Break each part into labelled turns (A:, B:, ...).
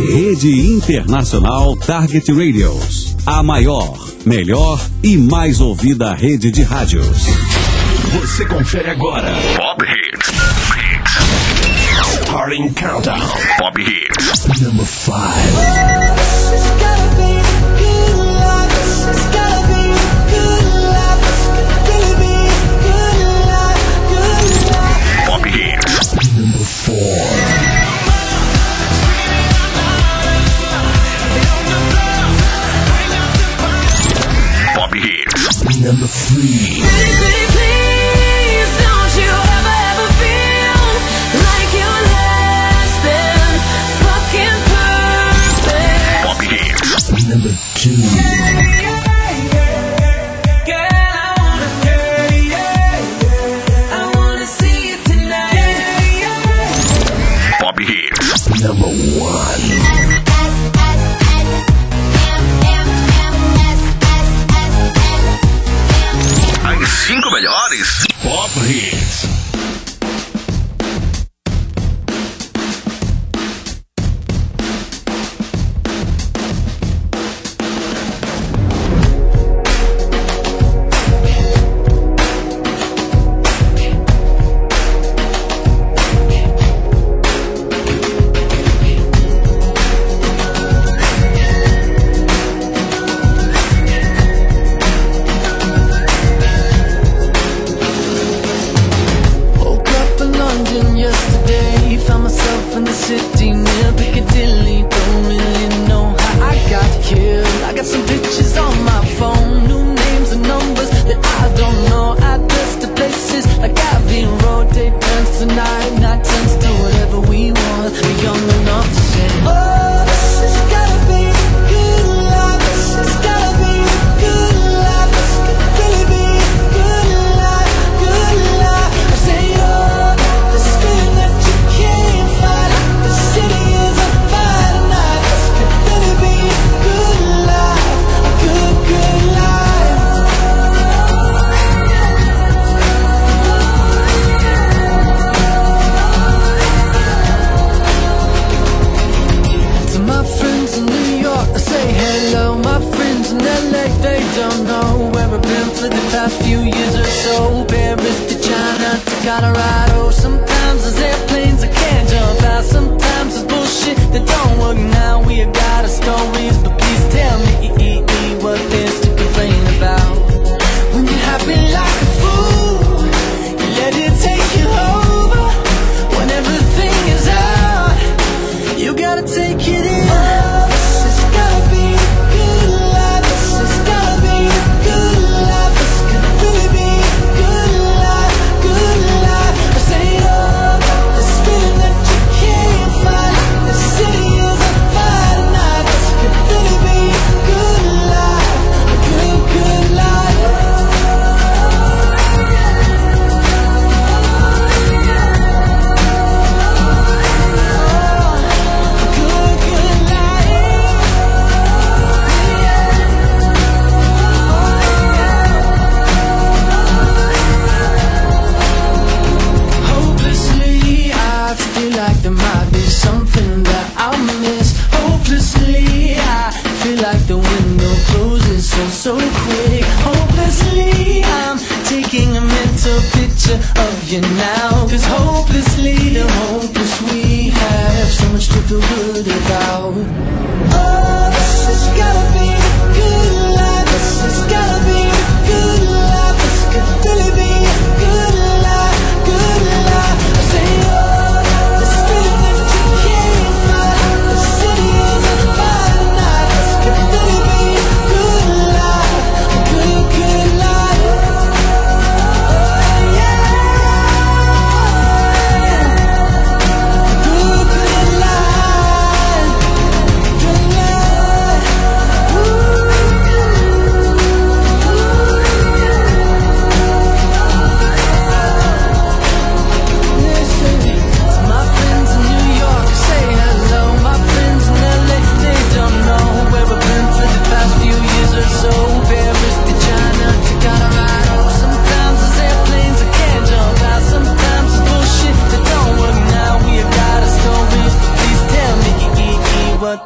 A: Rede Internacional Target Radios. A maior, melhor e mais ouvida rede de rádios.
B: Você confere agora Pop Hits. Starting Countdown. Pop Hits. Number 5. Pop Hits. Number 4. Pop Hits. Number 3. Number 2. Pop Hits. Number 1. As 5 melhores Pop Hits.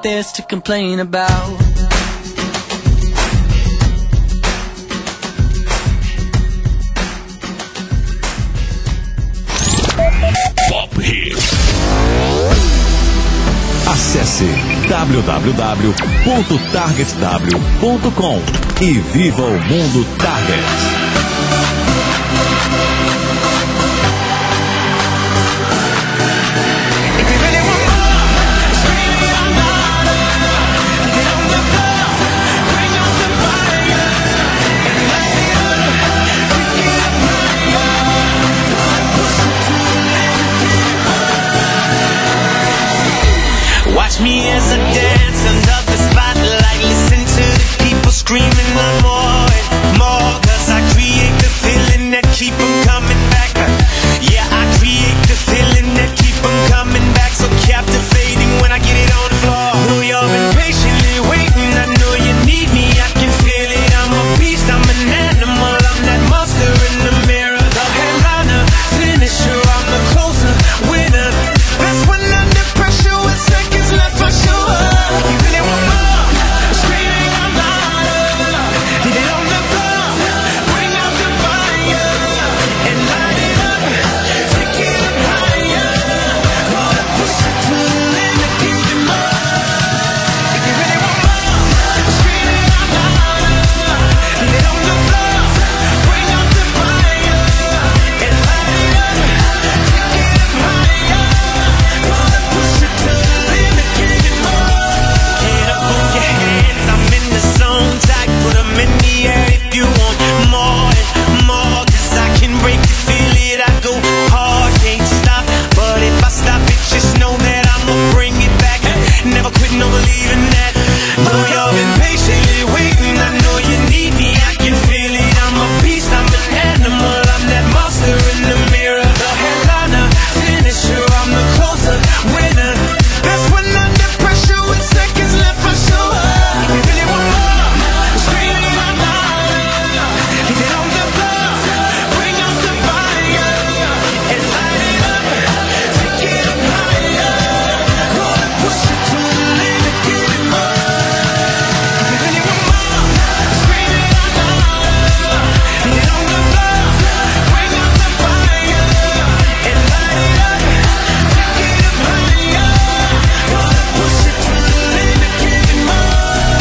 C: this to complain about.
B: Pop Hits.
A: Acesse www.targetw.com e viva o mundo Target.
D: Watch me as I dance under the spotlight. Listen to the people screaming for more and more. 'Cause I create the feeling that keep them coming back. Yeah, I create the feeling that keep them coming back. So captivating when I get it on the floor. Know you've been patiently waiting. I know you need me. I can feel it. I'm a beast. I'm an animal. I'm that monster in the mirror. The headliner, finisher. I'm the closer, winner. That's when under pressure with seconds left for sure. You really want more? Screaming out louder. Get it on the floor. Bring out the fire and light it up. Take it up higher. Gonna push it to the limit, give it more. If you really want more, screaming out louder. Get it on the floor. Bring out the fire and light it up. Take it up higher. Gonna push it to the limit, give it more. Get up on your hands, I'm in the zone. Tight, put 'em in the air if you want more and more. 'Cause I can break you, feel it, I go hard, can't stop. But if I stop it, just know that I'ma bring it back. Never quit, no believing that. Know you've been patiently waiting, I know you need me, I can feel it. I'm a beast, I'm an animal, I'm that monster in the mirror. The headliner, finisher, I'm the closer, winner. That's when under pressure with seconds left for sure. You really want more? Screaming out louder. Get it on the floor. Bring out the fire and light it up. Take it up higher. Gonna push it to the limit, give it more. You really want more? Screaming out louder. Get it on the floor. Bring out the fire and light it up. Take it up higher. Gonna push it to the limit, give it more.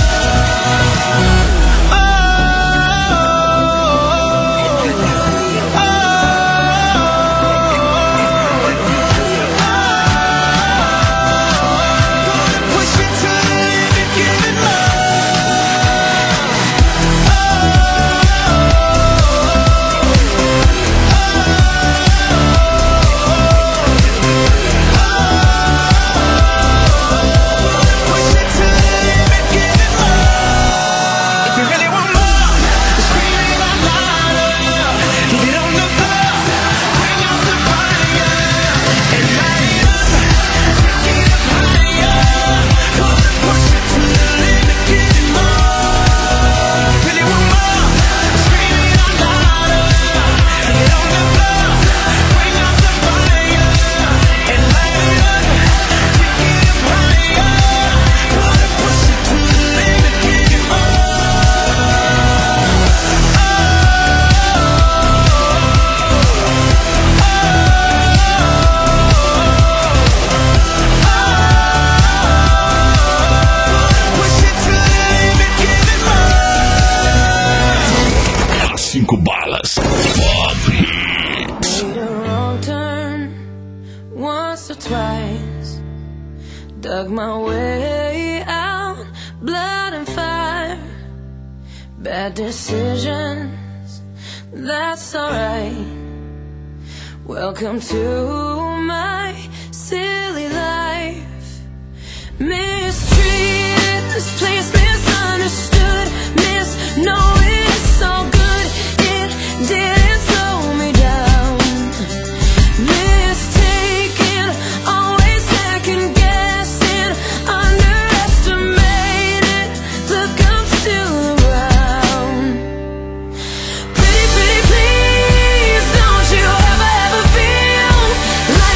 D: Push it to the limit, give it Push it to the limit, give it more. If you really want more, screaming out louder. Get it on the floor. Bring out the fire and light it up. Take it up higher. Gonna push it to the limit, give it more. If you really want more, screaming out louder. Get it on the floor. Bring out the fire and light it up. Take it up higher. Gonna push it to the limit, give it more. Push it to the limit, give it more.
B: As 5 balas. Pop Hits.
E: Made a wrong turn once or twice. Dug my way out, blood and fire. Bad decisions, that's alright. Welcome to my silly life. Mistreated, this place misunderstood. Knowing it's all good, it didn't slow me down. Mistaken, always second guessing, underestimated. Look, I'm still around. Pretty, pretty, please, don't you ever, ever feel like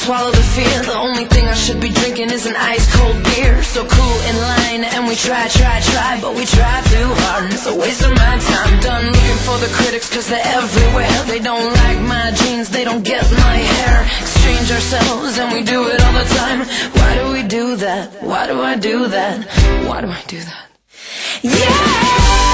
E: swallow the fear. The only thing I should be drinking is an ice cold beer. So cool in line, and we try, but we try too hard, and it's a waste of my time. Done looking for the critics, cause they're everywhere. They don't like my jeans, they don't get my hair. Exchange ourselves, and we do it all the time. Why do we do that? Why do I do that? Why do I do that? Yeah!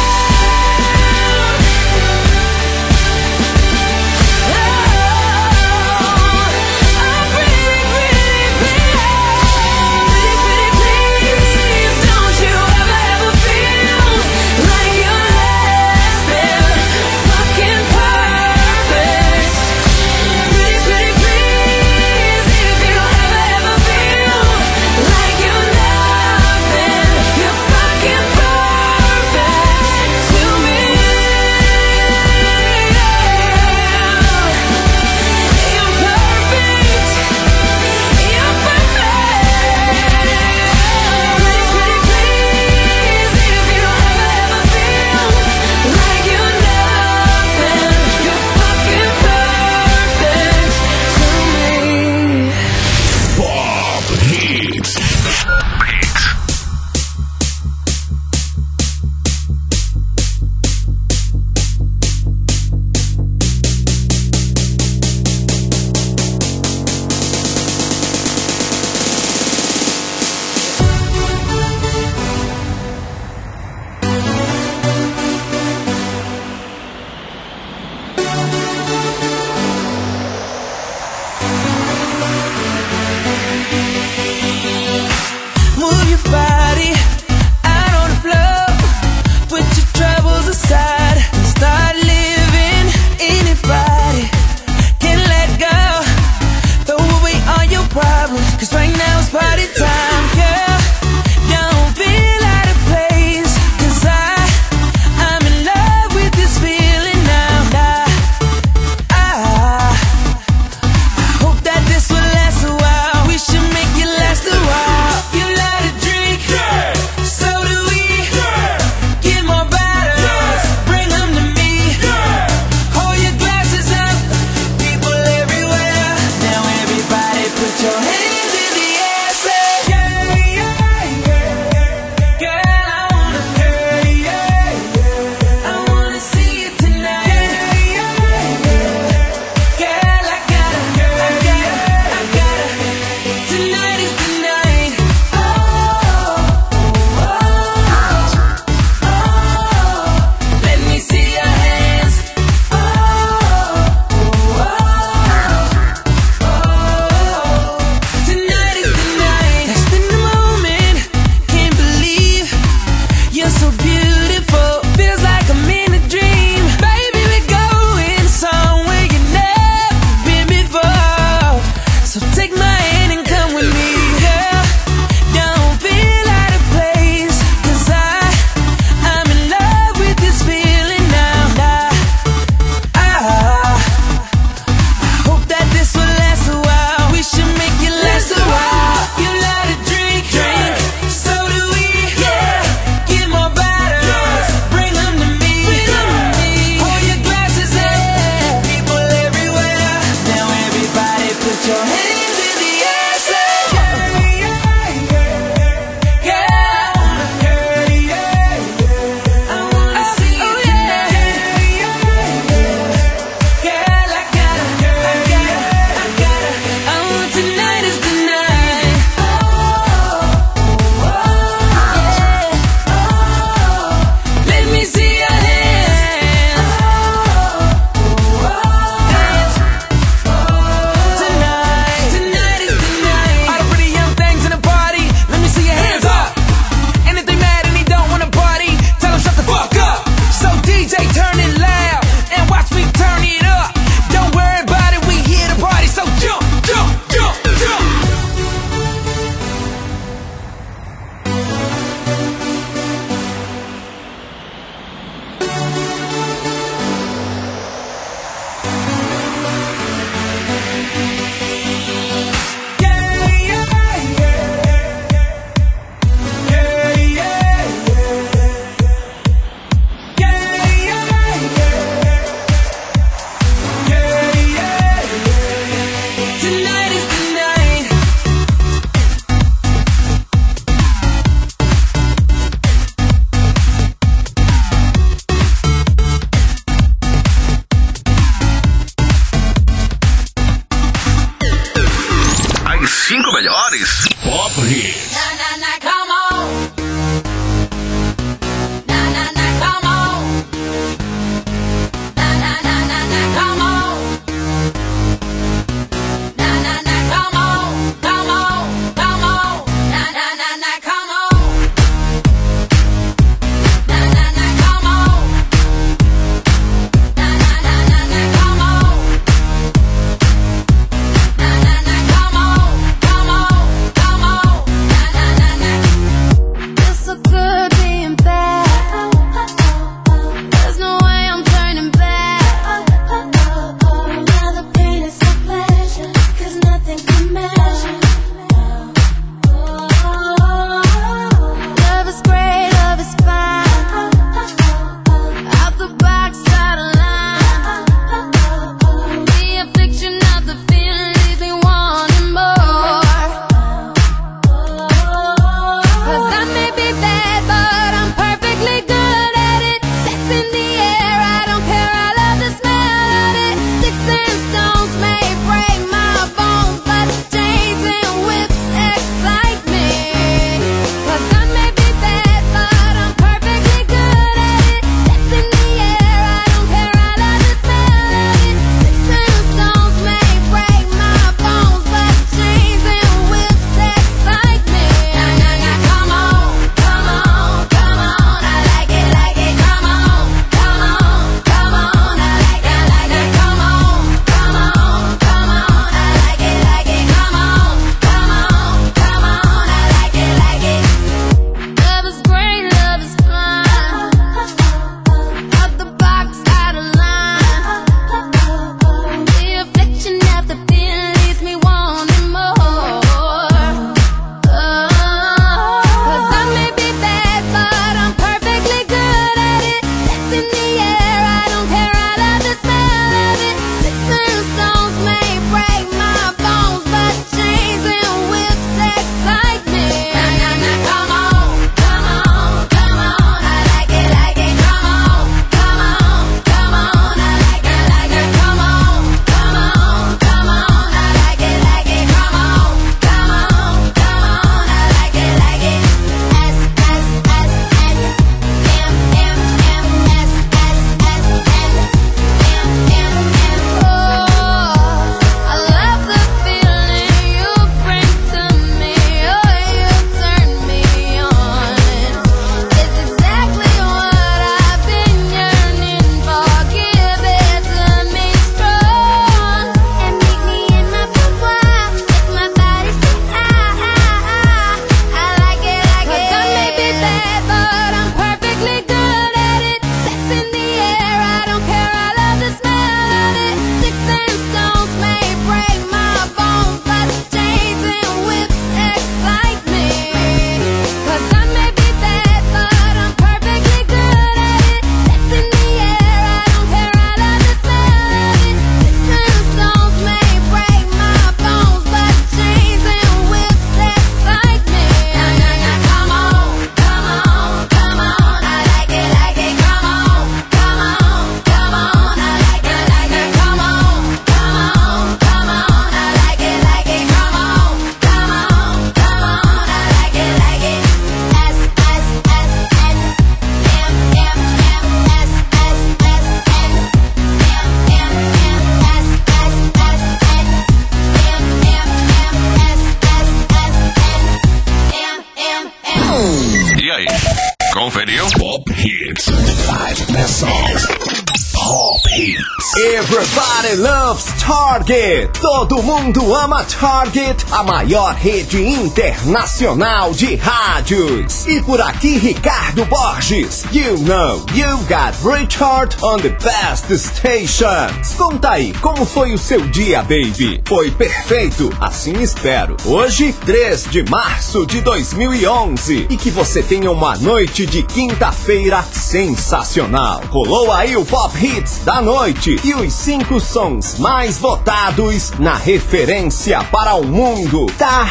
B: best songs. Pop Hits.
F: Everybody loves Target. Todo mundo ama Target, a maior rede internacional de rádios. E por aqui, Ricardo Borges. You know, you got Richard on the best stations. Conta aí, como foi o seu dia, baby? Foi perfeito? Assim espero. Hoje, 3 de março de 2011. E que você tenha uma noite de quinta-feira sensacional. Rolou aí o Pop Hits da noite e os 5 sons mais votados na referência para o mundo,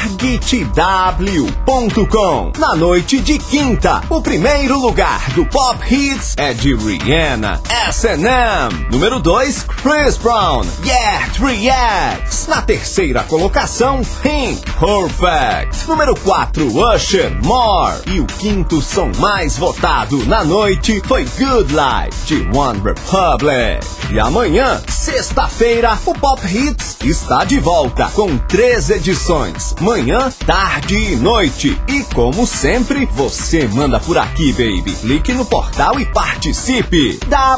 F: targetw.com. Na noite de quinta, o primeiro lugar do Pop Hits é de Rihanna, S&M. Número 2, Chris Brown, Yeah, 3X. Na terceira colocação, Pink, Perfect. Número 4, Usher, More. E o quinto som mais votado na noite foi Good Life, de One Republic. E amanhã, sexta-feira, o Pop Hits está de volta com 3 edições, manhã, tarde e noite. E como sempre, você manda por aqui, baby. Clique no portal e participe.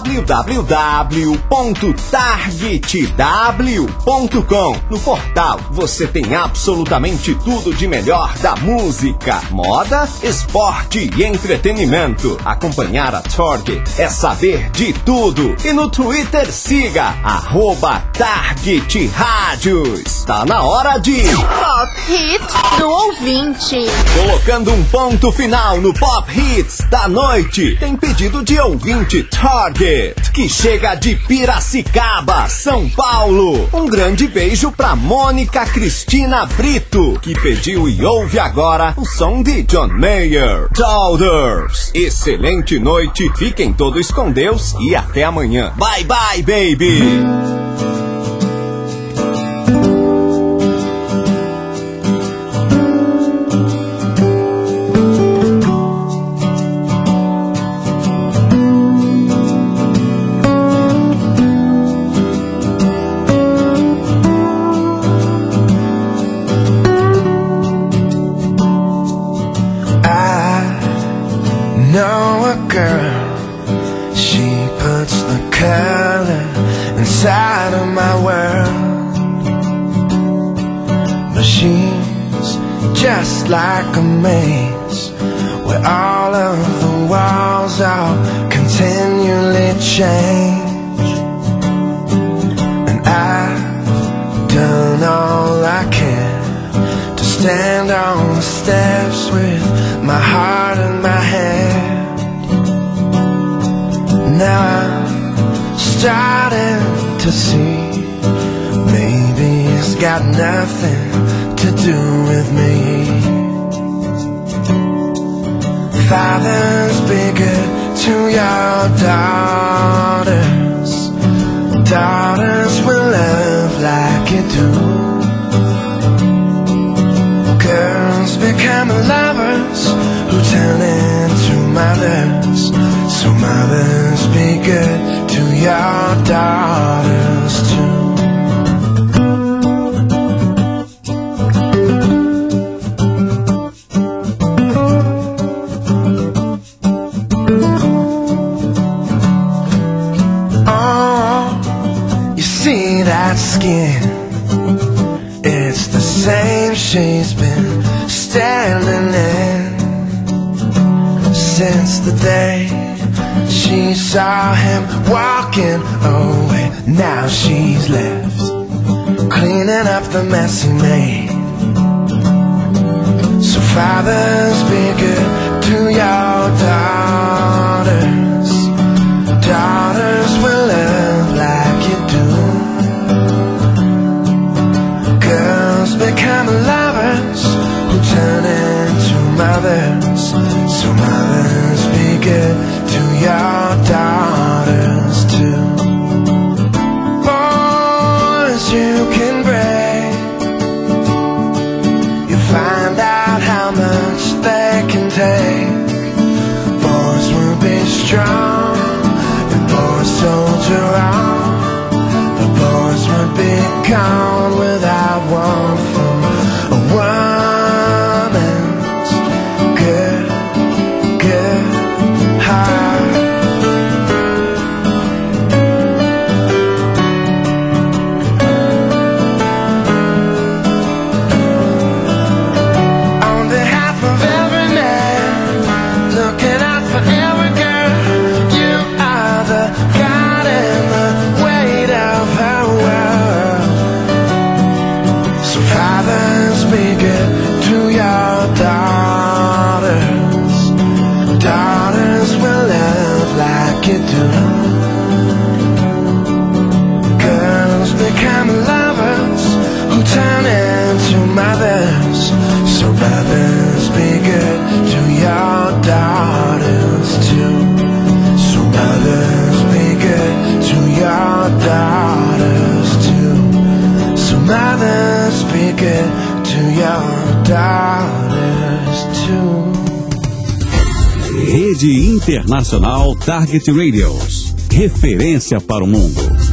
F: www.targetw.com. No portal você tem absolutamente tudo de melhor da música, moda, esporte e entretenimento. Acompanhar a Target é saber de tudo. E no Twitter siga @Target Rádios. Tá na hora de
G: Pop Hits do ouvinte.
F: Colocando um ponto final no Pop Hits da noite. Tem pedido de ouvinte Target, que chega de Piracicaba, São Paulo. Um grande beijo pra Mônica Cristina Brito, que pediu e ouve agora o som de John Mayer, Daughters. Excelente noite, fiquem todos com Deus e até amanhã. Bye bye, baby.
H: Inside of my world, but she's just like a maze where all of the walls all continually change. And I've done all I can to stand on the steps with my heart in my hand. Now I'm starting to see maybe it's got nothing to do with me. Fathers, be good to your daughters. Daughters will love like you do. Girls become lovers who turn into mothers. So mothers, be good to your daughters too. Oh, you see that skin? It's the same she's been standing in since the day she saw him walking away. Now she's left cleaning up the mess he made. So fathers, be good to your daughters. Daughters will love like you do. Girls become lovers who turn into mothers. So mothers, be good to your daughters too. Boys you can break, you find out how much they can take. Boys will be strong God and the weight of her world. So fathers, be good to your daughters. Daughters will love like you do. Girls become lovers who turn into mothers. So mothers, be good to your daughters too. So mothers, be good to your daughters too. So mothers, be good to your daughters too.
A: Rede Internacional Target Radios. Referência para o mundo.